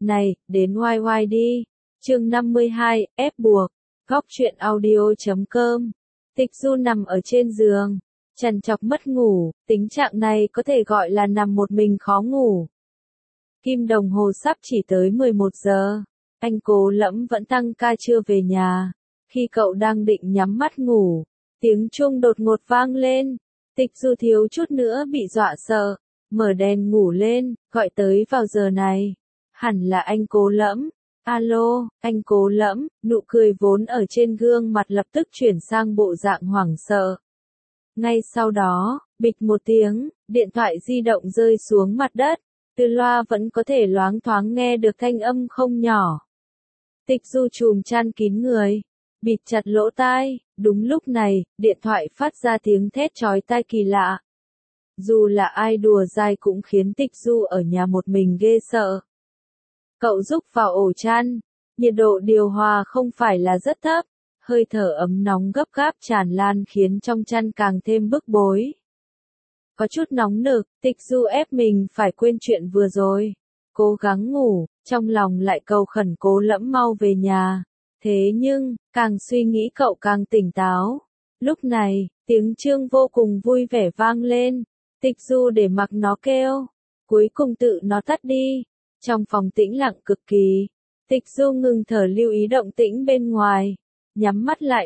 Này, đến YY đi. Chương 52, ép buộc. Góc truyện audio.com. Tịch Du nằm ở trên giường, trằn trọc mất ngủ, tình trạng này có thể gọi là nằm một mình khó ngủ. Kim đồng hồ sắp chỉ tới 11 giờ, anh Cố Lẫm vẫn tăng ca chưa về nhà. Khi cậu đang định nhắm mắt ngủ, tiếng chuông đột ngột vang lên. Tịch Du thiếu chút nữa bị dọa sợ, mở đèn ngủ lên, gọi tới vào giờ này. Hẳn là anh Cố Lẫm. Alo, anh Cố Lẫm, nụ cười vốn ở trên gương mặt lập tức chuyển sang bộ dạng hoảng sợ. Ngay sau đó, bịch một tiếng, điện thoại di động rơi xuống mặt đất, từ loa vẫn có thể loáng thoáng nghe được thanh âm không nhỏ. Tịch Du chùm chăn kín người, bịt chặt lỗ tai, đúng lúc này, điện thoại phát ra tiếng thét chói tai kỳ lạ. Dù là ai đùa dai cũng khiến Tịch Du ở nhà một mình ghê sợ. Cậu rúc vào ổ chăn, nhiệt độ điều hòa không phải là rất thấp, hơi thở ấm nóng gấp gáp tràn lan khiến trong chăn càng thêm bức bối. Có chút nóng nực, Tịch Du ép mình phải quên chuyện vừa rồi, cố gắng ngủ, trong lòng lại cầu khẩn Cố Lẫm mau về nhà. Thế nhưng, càng suy nghĩ cậu càng tỉnh táo. Lúc này, tiếng chuông vô cùng vui vẻ vang lên, Tịch Du để mặc nó kêu, cuối cùng tự nó tắt đi. Trong phòng tĩnh lặng cực kỳ, Tịch Du ngừng thở lưu ý động tĩnh bên ngoài, nhắm mắt lại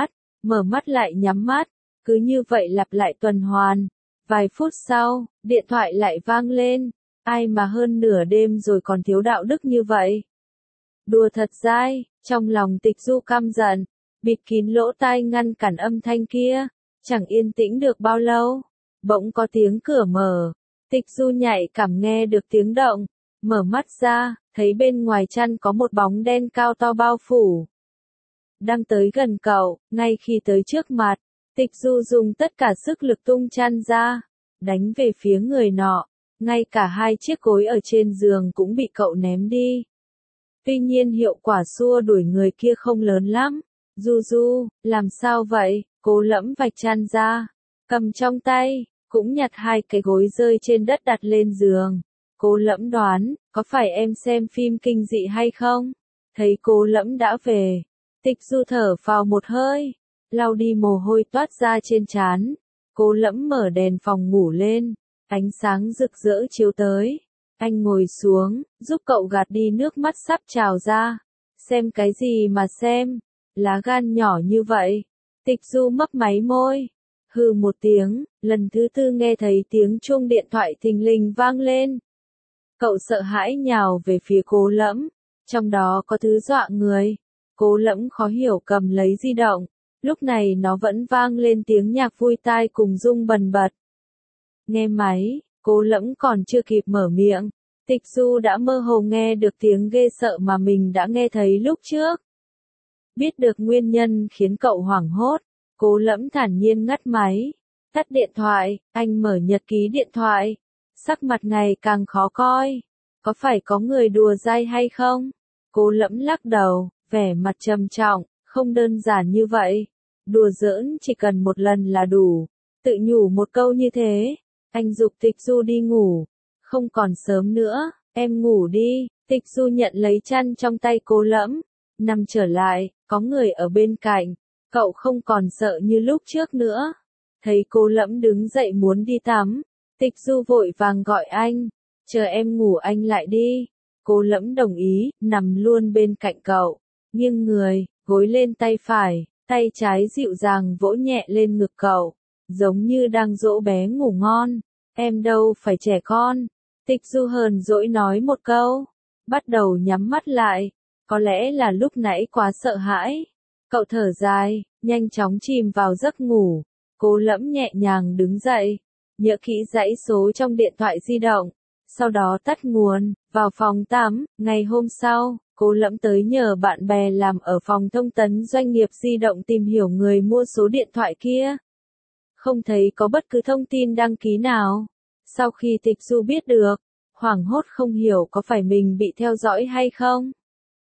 mở mắt lại nhắm mắt, cứ như vậy lặp lại tuần hoàn. Vài phút sau, điện thoại lại vang lên, ai mà hơn nửa đêm rồi còn thiếu đạo đức như vậy. Đùa thật dai, trong lòng Tịch Du căm giận, bịt kín lỗ tai ngăn cản âm thanh kia, chẳng yên tĩnh được bao lâu, bỗng có tiếng cửa mở, Tịch Du nhạy cảm nghe được tiếng động. Mở mắt ra, thấy bên ngoài chăn có một bóng đen cao to bao phủ. Đang tới gần cậu, ngay khi tới trước mặt, Tịch Du dùng tất cả sức lực tung chăn ra, đánh về phía người nọ, ngay cả hai chiếc gối ở trên giường cũng bị cậu ném đi. Tuy nhiên hiệu quả xua đuổi người kia không lớn lắm. Du, làm sao vậy? Cố Lẫm vạch chăn ra, cầm trong tay, cũng nhặt hai cái gối rơi trên đất đặt lên giường. Cố Lẫm đoán, có phải em xem phim kinh dị hay không? Thấy Cố Lẫm đã về, Tịch Du thở phào một hơi, lau đi mồ hôi toát ra trên trán. Cố Lẫm mở đèn phòng ngủ lên, ánh sáng rực rỡ chiếu tới. Anh ngồi xuống, giúp cậu gạt đi nước mắt sắp trào ra. Xem cái gì mà xem? Lá gan nhỏ như vậy. Tịch Du mấp máy môi, hừ một tiếng, lần thứ tư nghe thấy tiếng chuông điện thoại thình lình vang lên. Cậu sợ hãi nhào về phía Cố Lẫm, trong đó có thứ dọa người. Cố Lẫm khó hiểu cầm lấy di động, lúc này nó vẫn vang lên tiếng nhạc vui tai cùng rung bần bật. Nghe máy, Cố Lẫm còn chưa kịp mở miệng, Tịch Du đã mơ hồ nghe được tiếng ghê sợ mà mình đã nghe thấy lúc trước. Biết được nguyên nhân khiến cậu hoảng hốt, Cố Lẫm thản nhiên ngắt máy, tắt điện thoại, anh mở nhật ký điện thoại. Sắc mặt ngày càng khó coi. Có phải có người đùa dai hay không? Cố Lẫm lắc đầu, vẻ mặt trầm trọng, không đơn giản như vậy. Đùa giỡn chỉ cần một lần là đủ. Tự nhủ một câu như thế, anh giục Tịch Du đi ngủ. Không còn sớm nữa, em ngủ đi. Tịch Du nhận lấy chăn trong tay Cố Lẫm, nằm trở lại, có người ở bên cạnh. Cậu không còn sợ như lúc trước nữa. Thấy Cố Lẫm đứng dậy muốn đi tắm, Tịch Du vội vàng gọi anh, chờ em ngủ anh lại đi. Cố Lẫm đồng ý, nằm luôn bên cạnh cậu, nghiêng người, gối lên tay phải, tay trái dịu dàng vỗ nhẹ lên ngực cậu, giống như đang dỗ bé ngủ ngon. Em đâu phải trẻ con. Tịch Du hờn dỗi nói một câu, bắt đầu nhắm mắt lại, có lẽ là lúc nãy quá sợ hãi. Cậu thở dài, nhanh chóng chìm vào giấc ngủ. Cố Lẫm nhẹ nhàng đứng dậy, nhớ kỹ dãy số trong điện thoại di động, sau đó tắt nguồn, vào phòng tắm. Ngày hôm sau, Cố Lẫm tới nhờ bạn bè làm ở phòng thông tấn doanh nghiệp di động tìm hiểu người mua số điện thoại kia. Không thấy có bất cứ thông tin đăng ký nào. Sau khi Tịch Du biết được, hoảng hốt không hiểu có phải mình bị theo dõi hay không.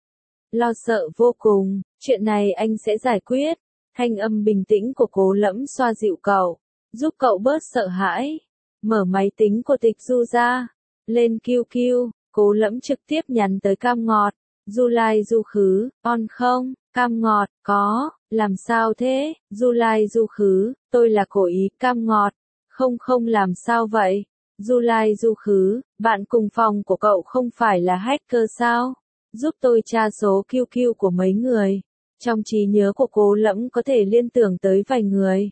Lo sợ vô cùng, chuyện này anh sẽ giải quyết. Thanh âm bình tĩnh của Cố Lẫm xoa dịu cậu, giúp cậu bớt sợ hãi. Mở máy tính của Tịch Du ra, lên QQ, Cố Lẫm trực tiếp nhắn tới Cam Ngọt. Du Lai Du Khứ, on không? Cam Ngọt, có, làm sao thế? Du Lai Du Khứ, tôi là cố ý. Cam Ngọt, không làm sao vậy? Du Lai Du Khứ, bạn cùng phòng của cậu không phải là hacker sao? Giúp tôi tra số QQ của mấy người. Trong trí nhớ của Cố Lẫm có thể liên tưởng tới vài người.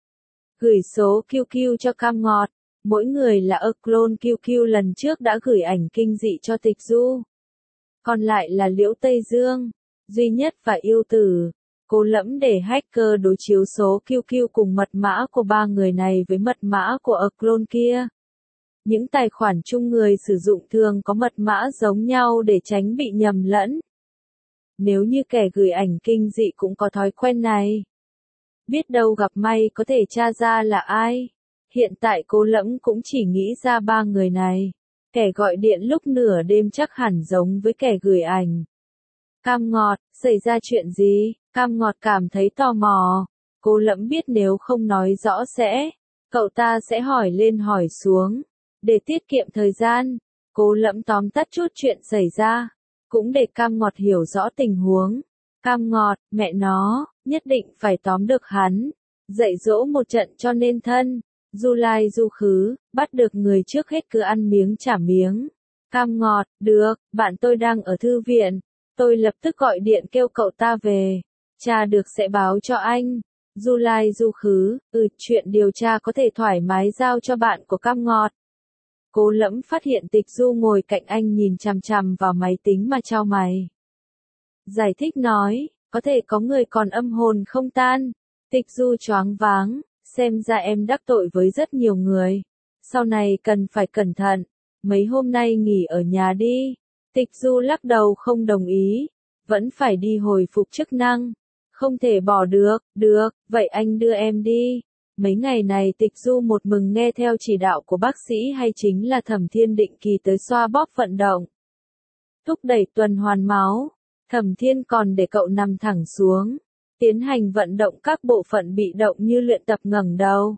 Gửi số QQ cho Cam Ngọt. Mỗi người là clone QQ lần trước đã gửi ảnh kinh dị cho Tịch Du. Còn lại là Liễu Tây Dương, Duy Nhất và Yêu Tử. Cố Lẫm để hacker đối chiếu số QQ cùng mật mã của ba người này với mật mã của clone kia. Những tài khoản chung người sử dụng thường có mật mã giống nhau để tránh bị nhầm lẫn. Nếu như kẻ gửi ảnh kinh dị cũng có thói quen này, biết đâu gặp may có thể tra ra là ai. Hiện tại Cố Lẫm cũng chỉ nghĩ ra ba người này. Kẻ gọi điện lúc nửa đêm chắc hẳn giống với kẻ gửi ảnh. Cam Ngọt, xảy ra chuyện gì? Cam Ngọt cảm thấy tò mò. Cố Lẫm biết nếu không nói rõ cậu ta sẽ hỏi lên hỏi xuống. Để tiết kiệm thời gian, Cố Lẫm tóm tắt chút chuyện xảy ra, cũng để Cam Ngọt hiểu rõ tình huống. Cam Ngọt, mẹ nó, nhất định phải tóm được hắn. Dạy dỗ một trận cho nên thân. Du Lai Du Khứ, bắt được người trước hết cứ ăn miếng trả miếng. Cam Ngọt, được, bạn tôi đang ở thư viện. Tôi lập tức gọi điện kêu cậu ta về. Tra được sẽ báo cho anh. Du Lai Du Khứ, chuyện điều tra có thể thoải mái giao cho bạn của Cam Ngọt. Cố Lẫm phát hiện Tịch Du ngồi cạnh anh nhìn chằm chằm vào máy tính mà chau mày. Giải thích nói, có thể có người còn âm hồn không tan. Tịch Du choáng váng, xem ra em đắc tội với rất nhiều người. Sau này cần phải cẩn thận, mấy hôm nay nghỉ ở nhà đi. Tịch Du lắc đầu không đồng ý, vẫn phải đi hồi phục chức năng. Không thể bỏ được, vậy anh đưa em đi. Mấy ngày này Tịch Du một mừng nghe theo chỉ đạo của bác sĩ hay chính là Thẩm Thiên định kỳ tới xoa bóp vận động. Thúc đẩy tuần hoàn máu, Thẩm Thiên còn để cậu nằm thẳng xuống, tiến hành vận động các bộ phận bị động như luyện tập ngẩng đầu,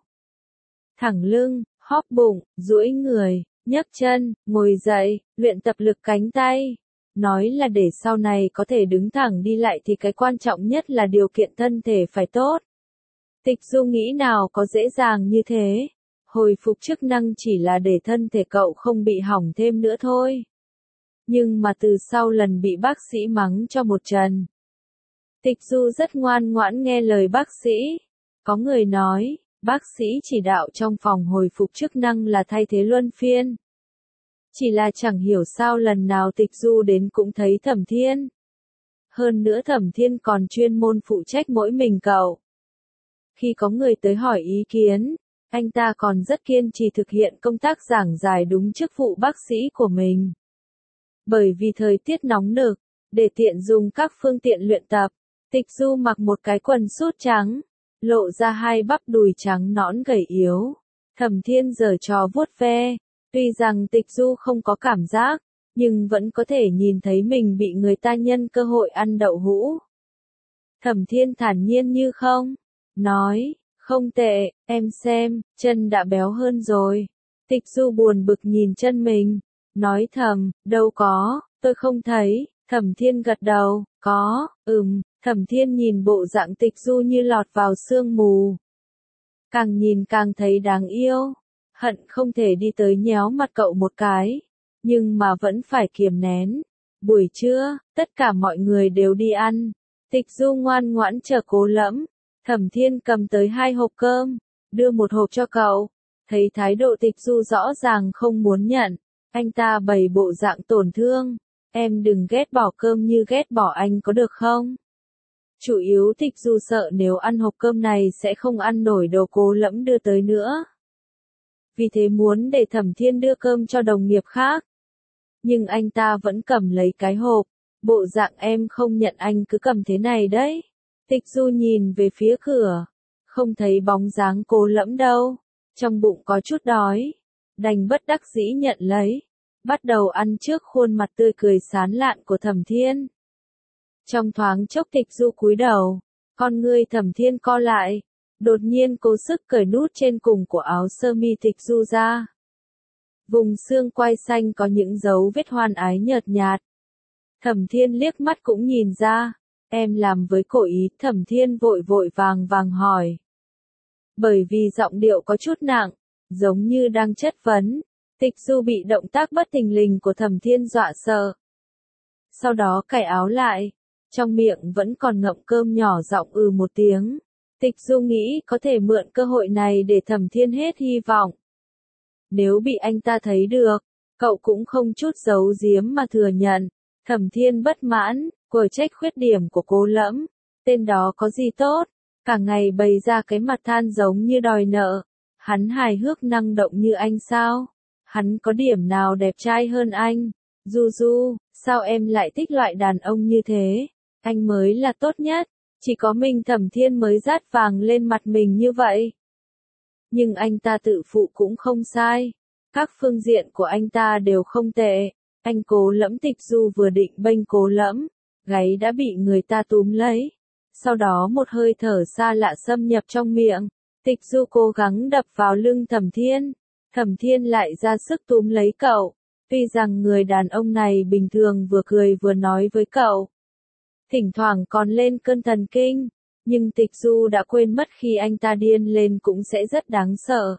thẳng lưng, hóp bụng, duỗi người, nhấc chân, ngồi dậy, luyện tập lực cánh tay. Nói là để sau này có thể đứng thẳng đi lại thì cái quan trọng nhất là điều kiện thân thể phải tốt. Tịch Du nghĩ nào có dễ dàng như thế. Hồi phục chức năng chỉ là để thân thể cậu không bị hỏng thêm nữa thôi. Nhưng mà từ sau lần bị bác sĩ mắng cho một trận, Tịch Du rất ngoan ngoãn nghe lời bác sĩ. Có người nói, bác sĩ chỉ đạo trong phòng hồi phục chức năng là thay thế luân phiên. Chỉ là chẳng hiểu sao lần nào Tịch Du đến cũng thấy Thẩm Thiên. Hơn nữa Thẩm Thiên còn chuyên môn phụ trách mỗi mình cậu. Khi có người tới hỏi ý kiến, anh ta còn rất kiên trì thực hiện công tác giảng giải đúng chức vụ bác sĩ của mình. Bởi vì thời tiết nóng nực, để tiện dùng các phương tiện luyện tập, Tịch Du mặc một cái quần sút trắng, lộ ra hai bắp đùi trắng nõn gầy yếu. Thẩm Thiên giở trò vuốt ve, tuy rằng Tịch Du không có cảm giác, nhưng vẫn có thể nhìn thấy mình bị người ta nhân cơ hội ăn đậu hũ. Thẩm Thiên thản nhiên như không, nói, không tệ, em xem, chân đã béo hơn rồi. Tịch Du buồn bực nhìn chân mình, nói thầm, đâu có, tôi không thấy. Thẩm Thiên gật đầu, có, Thẩm Thiên nhìn bộ dạng Tịch Du như lọt vào sương mù. Càng nhìn càng thấy đáng yêu, hận không thể đi tới nhéo mặt cậu một cái, nhưng mà vẫn phải kiềm nén. Buổi trưa, tất cả mọi người đều đi ăn. Tịch Du ngoan ngoãn chờ Cố Lẫm. Thẩm Thiên cầm tới 2 hộp cơm, đưa một hộp cho cậu. Thấy thái độ Tịch Du rõ ràng không muốn nhận, anh ta bày bộ dạng tổn thương. Em đừng ghét bỏ cơm như ghét bỏ anh có được không? Chủ yếu Tịch Du sợ nếu ăn hộp cơm này sẽ không ăn nổi đồ Cố Lẫm đưa tới nữa. Vì thế muốn để Thẩm Thiên đưa cơm cho đồng nghiệp khác. Nhưng anh ta vẫn cầm lấy cái hộp, bộ dạng em không nhận anh cứ cầm thế này đấy. Tịch Du nhìn về phía cửa, không thấy bóng dáng Cố Lẫm đâu, trong bụng có chút đói, đành bất đắc dĩ nhận lấy, bắt đầu ăn trước khuôn mặt tươi cười sán lạn của Thẩm Thiên. Trong thoáng chốc Tịch Du cúi đầu, con ngươi Thẩm Thiên co lại, đột nhiên cố sức cởi nút trên cùng của áo sơ mi Tịch Du ra. Vùng xương quai xanh có những dấu vết hoan ái nhợt nhạt. Thẩm Thiên liếc mắt cũng nhìn ra. Em làm với cố ý, Thẩm Thiên vội vội vàng vàng hỏi. Bởi vì giọng điệu có chút nặng, giống như đang chất vấn. Tịch Du bị động tác bất thình lình của Thẩm Thiên dọa sợ. Sau đó cởi áo lại, trong miệng vẫn còn ngậm cơm nhỏ giọng một tiếng. Tịch Du nghĩ có thể mượn cơ hội này để Thẩm Thiên hết hy vọng. Nếu bị anh ta thấy được, cậu cũng không chút giấu giếm mà thừa nhận. Thẩm Thiên bất mãn, quở trách khuyết điểm của Cố Lẫm. Tên đó có gì tốt, cả ngày bày ra cái mặt than giống như đòi nợ. Hắn hài hước năng động như anh sao? Hắn có điểm nào đẹp trai hơn anh? Du Du, sao em lại thích loại đàn ông như thế? Anh mới là tốt nhất, chỉ có mình Thẩm Thiên mới dát vàng lên mặt mình như vậy. Nhưng anh ta tự phụ cũng không sai. Các phương diện của anh ta đều không tệ. Anh Cố Lẫm. Tịch Du vừa định bênh Cố Lẫm, gáy đã bị người ta túm lấy. Sau đó một hơi thở xa lạ xâm nhập trong miệng. Tịch Du cố gắng đập vào lưng Thẩm Thiên. Thẩm Thiên lại ra sức túm lấy cậu. Tuy rằng người đàn ông này bình thường vừa cười vừa nói với cậu. Thỉnh thoảng còn lên cơn thần kinh. Nhưng Tịch Du đã quên mất khi anh ta điên lên cũng sẽ rất đáng sợ.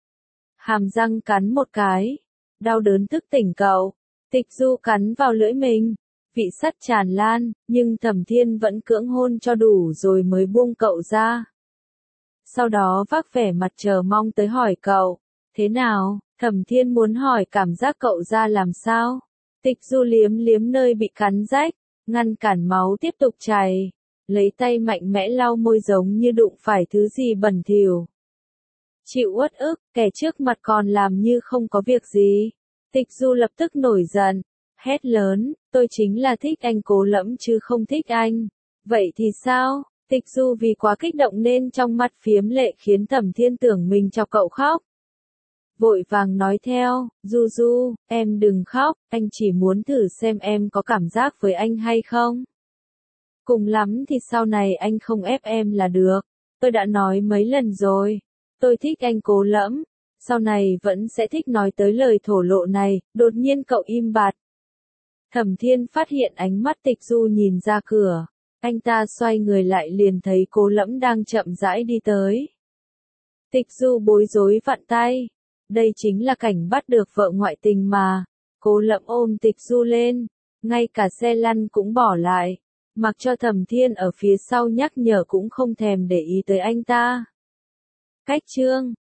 Hàm răng cắn một cái. Đau đớn thức tỉnh cậu. Tịch Du cắn vào lưỡi mình. Vị sắt tràn lan, nhưng Thẩm Thiên vẫn cưỡng hôn cho đủ rồi mới buông cậu ra. Sau đó vác vẻ mặt chờ mong tới hỏi cậu. Thế nào? Thẩm Thiên muốn hỏi cảm giác cậu ra làm sao? Tịch Du liếm liếm nơi bị cắn rách, ngăn cản máu tiếp tục chảy. Lấy tay mạnh mẽ lau môi giống như đụng phải thứ gì bẩn thỉu. Chịu uất ức, kẻ trước mặt còn làm như không có việc gì. Tịch Du lập tức nổi giận, hét lớn, tôi chính là thích anh Cố Lẫm chứ không thích anh. Vậy thì sao? Tịch Du vì quá kích động nên trong mắt phiếm lệ khiến Thẩm Thiên tưởng mình chọc cậu khóc. Vội vàng nói theo, Du Du, em đừng khóc, anh chỉ muốn thử xem em có cảm giác với anh hay không. Cùng lắm thì sau này anh không ép em là được. Tôi đã nói mấy lần rồi. Tôi thích anh Cố Lẫm. Sau này vẫn sẽ thích nói tới lời thổ lộ này. Đột nhiên cậu im bặt. Thẩm Thiên phát hiện ánh mắt Tịch Du nhìn ra cửa. Anh ta xoay người lại liền thấy Cố Lẫm đang chậm rãi đi tới. Tịch Du bối rối vặn tay. Đây chính là cảnh bắt được vợ ngoại tình mà. Cố Lẫm ôm Tịch Du lên. Ngay cả xe lăn cũng bỏ lại. Mặc cho Thẩm Thiên ở phía sau nhắc nhở cũng không thèm để ý tới anh ta. Cách chương